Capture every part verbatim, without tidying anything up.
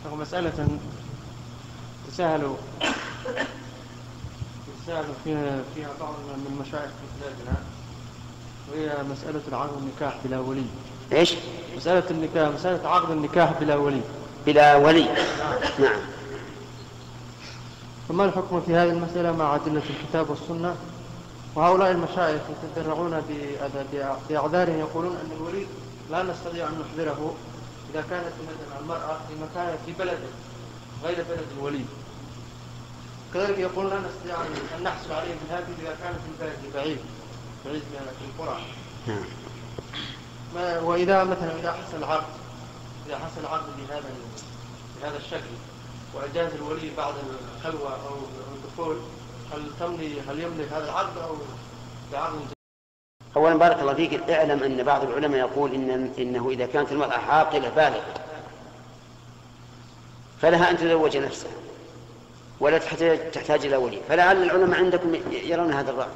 مسألة تساهلوا تساهلوا فيها فيها بعض من مشايخ بلادنا، وهي مسألة العقد النكاح بلا ولي. إيش؟ مسألة النكاح، مسألة عقد النكاح بلا ولي. بلا ولي. نعم. فما الحكم في هذه المسألة مع أدلة الكتاب والسنة؟ وهؤلاء المشايخ يتدرعون بأعذار يقولون أن الولي لا نستطيع أن نحضره إذا كانت مثلا المرأة في مكان في بلد غير بلد الولي. كذلك يقول لا نستطيع أن نحصل عليه من هذه إذا كانت البلد بعيد بعيد من القرى. وإذا مثلا إذا حصل العقد إذا حصل العقد بهذا بهذا الشكل وأجاز الولي بعد الخلوة أو الدخول، هل تملي هل يملك هذا العقد أو بعقد؟ أولا بارك الله فيك، اعلم أن بعض العلماء يقول إن إنه إذا كانت المرأة عاقلة بالغة فلها أن تزوج نفسها ولا تحتاج تحتاج إلى ولي، فلعل العلماء عندكم يرون هذا الرأي.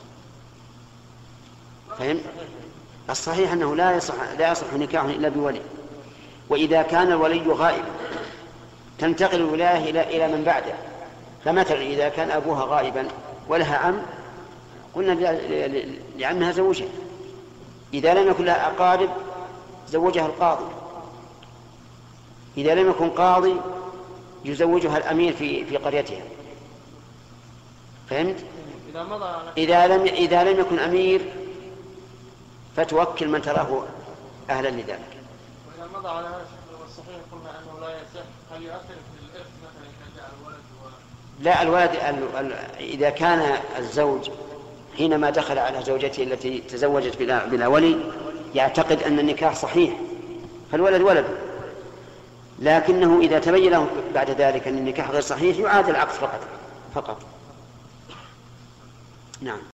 فهم؟ الصحيح أنه لا يصح لا يصح نكاح إلا بولي. وإذا كان الولي غائبا تنتقل الولاية إلى إلى من بعده. فمثلا إذا كان أبوها غائبا ولها عم، قلنا لعمها زوجها. إذا لم يكن لها أقارب زوجها القاضي. إذا لم يكن قاضي يزوجها الأمير في في قريتها. فهمت؟ إذا لم إذا لم يكن أمير فتوكل من تراه أهلا لذلك. وإذا مضى على هذا الشكل والصحيح قلنا أنه لا يصح، هل يؤثر في الإرث مثلا إذا جاء الولد و... لا، الولد إذا كان الزوج حينما دخل على زوجته التي تزوجت بلا, بلا ولي يعتقد أن النكاح صحيح فالولد ولد، لكنه إذا تبين له بعد ذلك أن النكاح غير صحيح يعاد العقد فقط فقط. نعم.